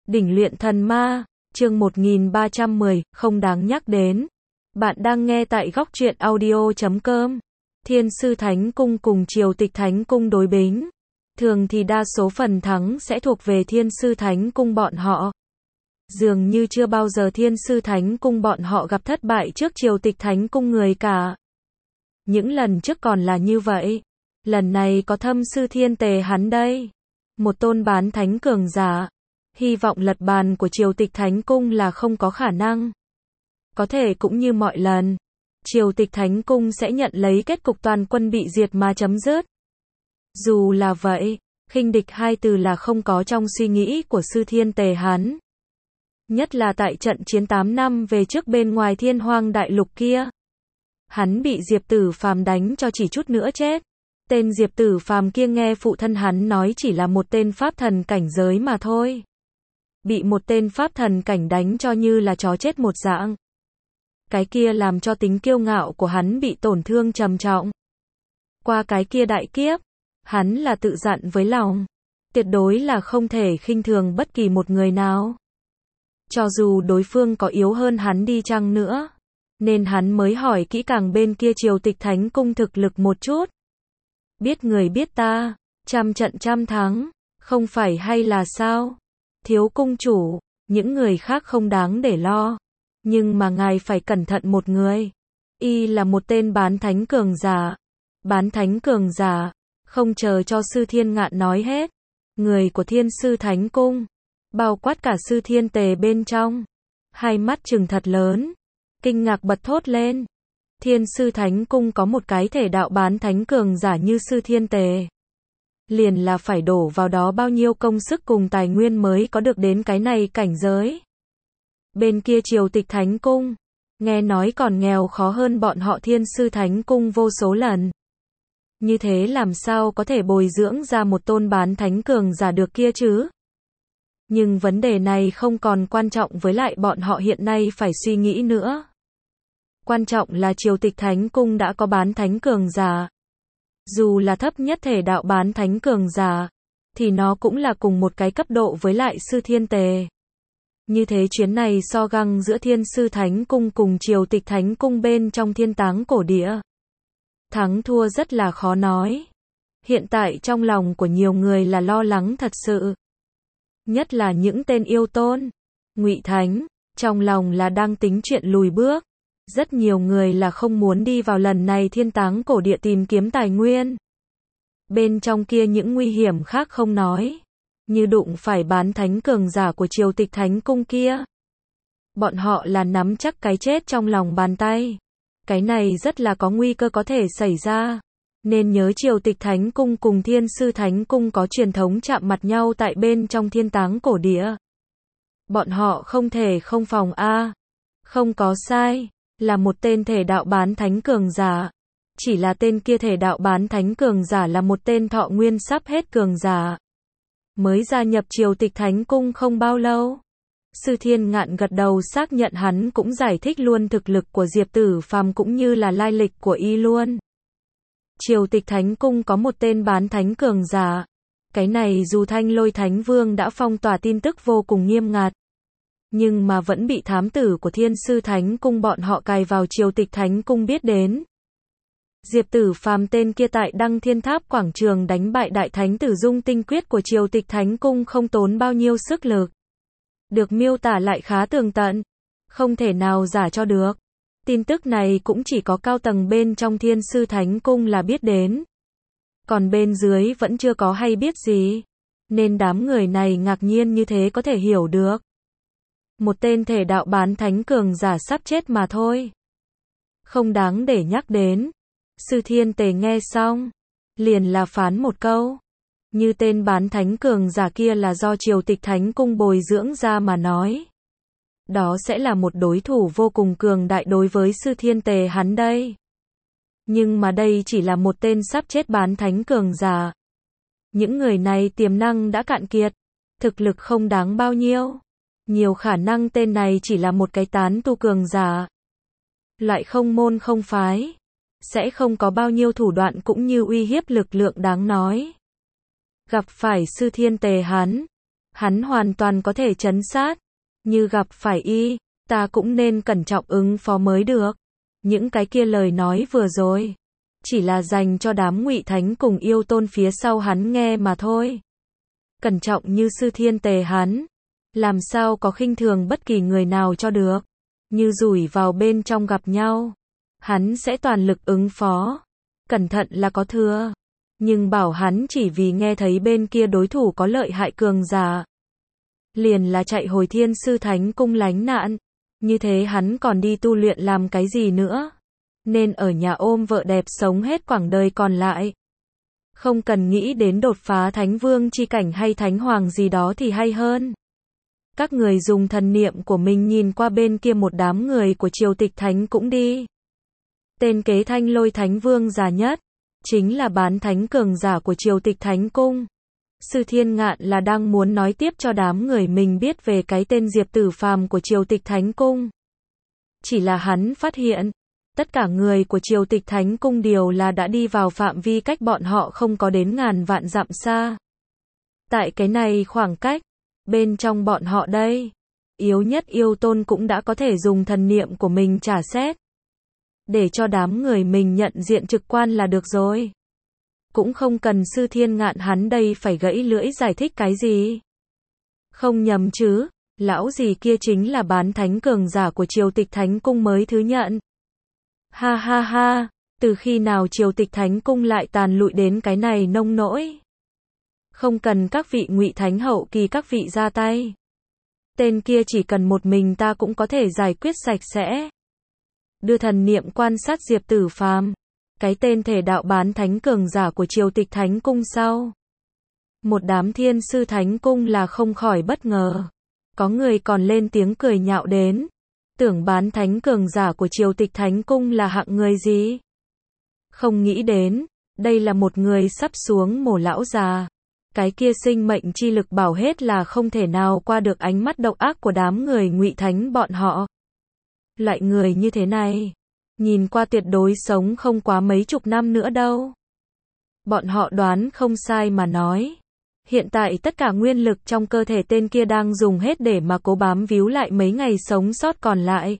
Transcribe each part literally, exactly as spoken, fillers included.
Đỉnh luyện thần ma, chương một nghìn ba trăm mười, không đáng nhắc đến. Bạn đang nghe tại góc truyện audio chấm com. Thiên sư Thánh Cung cùng Triều Tịch Thánh Cung đối bính. Thường thì đa số phần thắng sẽ thuộc về Thiên sư Thánh Cung bọn họ. Dường như chưa bao giờ Thiên sư Thánh Cung bọn họ gặp thất bại trước Triều Tịch Thánh Cung người cả. Những lần trước còn là như vậy. Lần này có thâm sư Thiên Tề hắn đây. Một tôn bán thánh cường giả. Hy vọng lật bàn của Triều Tịch Thánh Cung là không có khả năng. Có thể cũng như mọi lần, Triều Tịch Thánh Cung sẽ nhận lấy kết cục toàn quân bị diệt mà chấm dứt. Dù là vậy, khinh địch hai từ là không có trong suy nghĩ của sư Thiên Tề hắn. Nhất là tại trận chiến tám năm về trước bên ngoài Thiên Hoang Đại Lục kia. Hắn bị Diệp Tử Phàm đánh cho chỉ chút nữa chết. Tên Diệp Tử Phàm kia nghe phụ thân hắn nói chỉ là một tên pháp thần cảnh giới mà thôi. Bị một tên pháp thần cảnh đánh cho như là chó chết một dạng. Cái kia làm cho tính kiêu ngạo của hắn bị tổn thương trầm trọng. Qua cái kia đại kiếp, hắn là tự dặn với lòng, tuyệt đối là không thể khinh thường bất kỳ một người nào. Cho dù đối phương có yếu hơn hắn đi chăng nữa, nên hắn mới hỏi kỹ càng bên kia Triều Tịch Thánh Cung thực lực một chút. Biết người biết ta, trăm trận trăm thắng, không phải hay là sao? Thiếu cung chủ, những người khác không đáng để lo. Nhưng mà ngài phải cẩn thận một người. Y là một tên bán thánh cường giả. Bán thánh cường giả. Không chờ cho sư Thiên Ngạn nói hết. Người của Thiên sư Thánh Cung, bao quát cả sư Thiên Tề bên trong, hai mắt trừng thật lớn, kinh ngạc bật thốt lên. Thiên sư Thánh Cung có một cái thể đạo bán thánh cường giả như sư Thiên Tề. Liền là phải đổ vào đó bao nhiêu công sức cùng tài nguyên mới có được đến cái này cảnh giới. Bên kia Triều Tịch Thánh Cung, nghe nói còn nghèo khó hơn bọn họ Thiên sư Thánh Cung vô số lần. Như thế làm sao có thể bồi dưỡng ra một tôn bán thánh cường giả được kia chứ? Nhưng vấn đề này không còn quan trọng với lại bọn họ hiện nay phải suy nghĩ nữa. Quan trọng là Triều Tịch Thánh Cung đã có bán thánh cường giả. Dù là thấp nhất thể đạo bán thánh cường giả, thì nó cũng là cùng một cái cấp độ với lại sư Thiên Tề. Như thế chuyến này so găng giữa Thiên sư Thánh Cung cùng Triều Tịch Thánh Cung bên trong Thiên Táng cổ địa. Thắng thua rất là khó nói. Hiện tại trong lòng của nhiều người là lo lắng thật sự. Nhất là những tên yêu tôn, Ngụy Thánh, trong lòng là đang tính chuyện lùi bước. Rất nhiều người là không muốn đi vào lần này Thiên Táng cổ địa tìm kiếm tài nguyên. Bên trong kia những nguy hiểm khác không nói. Như đụng phải bán thánh cường giả của Triều Tịch Thánh Cung kia. Bọn họ là nắm chắc cái chết trong lòng bàn tay. Cái này rất là có nguy cơ có thể xảy ra. Nên nhớ Triều Tịch Thánh Cung cùng Thiên sư Thánh Cung có truyền thống chạm mặt nhau tại bên trong Thiên Táng cổ địa. Bọn họ không thể không phòng a. Không có sai, là một tên thể đạo bán thánh cường giả. Chỉ là tên kia thể đạo bán thánh cường giả là một tên thọ nguyên sắp hết cường giả. Mới gia nhập Triều Tịch Thánh Cung không bao lâu. Sư Thiên Ngạn gật đầu xác nhận, hắn cũng giải thích luôn thực lực của Diệp Tử Phàm cũng như là lai lịch của y luôn. Triều Tịch Thánh Cung có một tên bán thánh cường giả. Cái này dù Thanh Lôi Thánh Vương đã phong tỏa tin tức vô cùng nghiêm ngặt, nhưng mà vẫn bị thám tử của Thiên sư Thánh Cung bọn họ cài vào Triều Tịch Thánh Cung biết đến. Diệp Tử Phàm tên kia tại Đăng Thiên Tháp quảng trường đánh bại Đại Thánh Tử Dung tinh quyết của Triều Tịch Thánh Cung không tốn bao nhiêu sức lực. Được miêu tả lại khá tường tận, không thể nào giả cho được. Tin tức này cũng chỉ có cao tầng bên trong Thiên sư Thánh Cung là biết đến. Còn bên dưới vẫn chưa có hay biết gì. Nên đám người này ngạc nhiên như thế có thể hiểu được. Một tên thể đạo bán thánh cường giả sắp chết mà thôi. Không đáng để nhắc đến. Sư Thiên Tề nghe xong, liền là phán một câu. Như tên bán thánh cường giả kia là do Triều Tịch Thánh Cung bồi dưỡng ra mà nói. Đó sẽ là một đối thủ vô cùng cường đại đối với sư Thiên Tề hắn đây. Nhưng mà đây chỉ là một tên sắp chết bán thánh cường giả. Những người này tiềm năng đã cạn kiệt, thực lực không đáng bao nhiêu. Nhiều khả năng tên này chỉ là một cái tán tu cường giả. Lại không môn không phái. Sẽ không có bao nhiêu thủ đoạn cũng như uy hiếp lực lượng đáng nói. Gặp phải sư Thiên Tề hắn, Hắn hoàn toàn có thể trấn sát. Như gặp phải y, ta cũng nên cẩn trọng ứng phó mới được. Những cái kia lời nói vừa rồi, chỉ là dành cho đám Ngụy Thánh cùng yêu tôn phía sau hắn nghe mà thôi. Cẩn trọng như Sư Thiên Tề hắn, làm sao có khinh thường bất kỳ người nào cho được. Như rủi vào bên trong gặp nhau, hắn sẽ toàn lực ứng phó. Cẩn thận là có thừa. Nhưng bảo hắn chỉ vì nghe thấy bên kia đối thủ có lợi hại cường giả, liền là chạy hồi Thiên Sư Thánh Cung lánh nạn. Như thế hắn còn đi tu luyện làm cái gì nữa? Nên ở nhà ôm vợ đẹp sống hết quãng đời còn lại. Không cần nghĩ đến đột phá Thánh Vương chi cảnh hay Thánh Hoàng gì đó thì hay hơn. Các người dùng thần niệm của mình nhìn qua bên kia một đám người của Triều Tịch Thánh cũng đi. Tên kế Thanh Lôi Thánh Vương già nhất, chính là bán thánh cường giả của Triều Tịch Thánh Cung. Sư Thiên Ngạn là đang muốn nói tiếp cho đám người mình biết về cái tên Diệp Tử Phàm của Triều Tịch Thánh Cung. Chỉ là hắn phát hiện, tất cả người của Triều Tịch Thánh Cung đều là đã đi vào phạm vi cách bọn họ không có đến ngàn vạn dặm xa. Tại cái này khoảng cách, bên trong bọn họ đây, yếu nhất yêu tôn cũng đã có thể dùng thần niệm của mình trả xét. Để cho đám người mình nhận diện trực quan là được rồi. Cũng không cần Sư Thiên Ngạn hắn đây phải gãy lưỡi giải thích cái gì. Không nhầm chứ, lão gì kia chính là bán thánh cường giả của Triều Tịch Thánh Cung mới thứ nhận. Ha ha ha, từ khi nào Triều Tịch Thánh Cung lại tàn lụi đến cái này nông nỗi. Không cần các vị Ngụy Thánh hậu kỳ các vị ra tay. Tên kia chỉ cần một mình ta cũng có thể giải quyết sạch sẽ. Đưa thần niệm quan sát Diệp Tử Phàm, cái tên thể đạo bán thánh cường giả của Triều Tịch Thánh Cung sau. Một đám Thiên Sư Thánh Cung là không khỏi bất ngờ. Có người còn lên tiếng cười nhạo đến. Tưởng bán thánh cường giả của Triều Tịch Thánh Cung là hạng người gì? Không nghĩ đến, đây là một người sắp xuống mồ lão già. Cái kia sinh mệnh chi lực bảo hết là không thể nào qua được ánh mắt độc ác của đám người Ngụy Thánh bọn họ. Loại người như thế này, nhìn qua tuyệt đối sống không quá mấy chục năm nữa đâu. Bọn họ đoán không sai mà nói. Hiện tại tất cả nguyên lực trong cơ thể tên kia đang dùng hết để mà cố bám víu lại mấy ngày sống sót còn lại.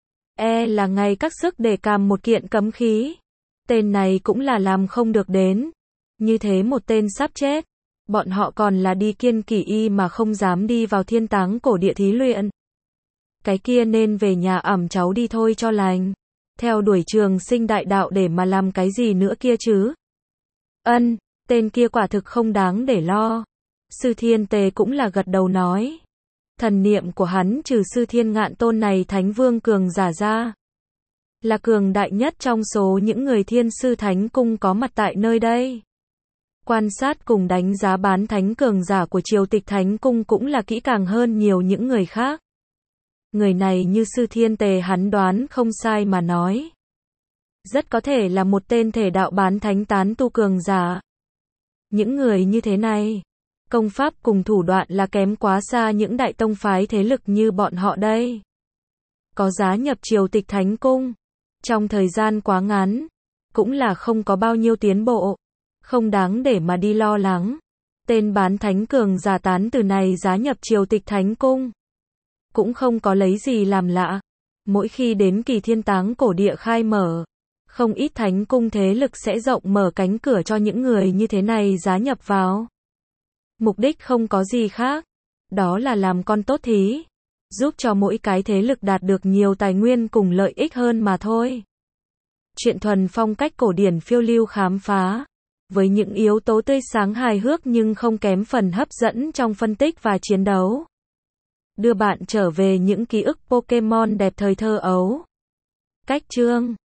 E là ngày các sức để càm một kiện cấm khí. Tên này cũng là làm không được đến. Như thế một tên sắp chết. Bọn họ còn là đi kiên kỵ y mà không dám đi vào thiên táng cổ địa thí luyện. Cái kia nên về nhà ẵm cháu đi thôi cho lành. Theo đuổi trường sinh đại đạo để mà làm cái gì nữa kia chứ. Ân, tên kia quả thực không đáng để lo. Sư Thiên Tề cũng là gật đầu nói. Thần niệm của hắn trừ Sư Thiên Ngạn tôn này Thánh Vương cường giả ra, là cường đại nhất trong số những người Thiên Sư Thánh Cung có mặt tại nơi đây. Quan sát cùng đánh giá bán thánh cường giả của Triều Tịch Thánh Cung cũng là kỹ càng hơn nhiều những người khác. Người này như Sư Thiên Tề hắn đoán không sai mà nói. Rất có thể là một tên thể đạo bán thánh tán tu cường giả. Những người như thế này, công pháp cùng thủ đoạn là kém quá xa những đại tông phái thế lực như bọn họ đây. Có giá nhập Triều Tịch Thánh Cung, trong thời gian quá ngắn, cũng là không có bao nhiêu tiến bộ. Không đáng để mà đi lo lắng. Tên bán thánh cường giả tán từ này giá nhập Triều Tịch Thánh Cung, cũng không có lấy gì làm lạ. Mỗi khi đến kỳ thiên táng cổ địa khai mở, không ít thánh cung thế lực sẽ rộng mở cánh cửa cho những người như thế này giá nhập vào. Mục đích không có gì khác, đó là làm con tốt thí, giúp cho mỗi cái thế lực đạt được nhiều tài nguyên cùng lợi ích hơn mà thôi. Chuyện thuần phong cách cổ điển phiêu lưu khám phá, với những yếu tố tươi sáng hài hước nhưng không kém phần hấp dẫn trong phân tích và chiến đấu. Đưa bạn trở về những ký ức Pokemon đẹp thời thơ ấu. Cách chương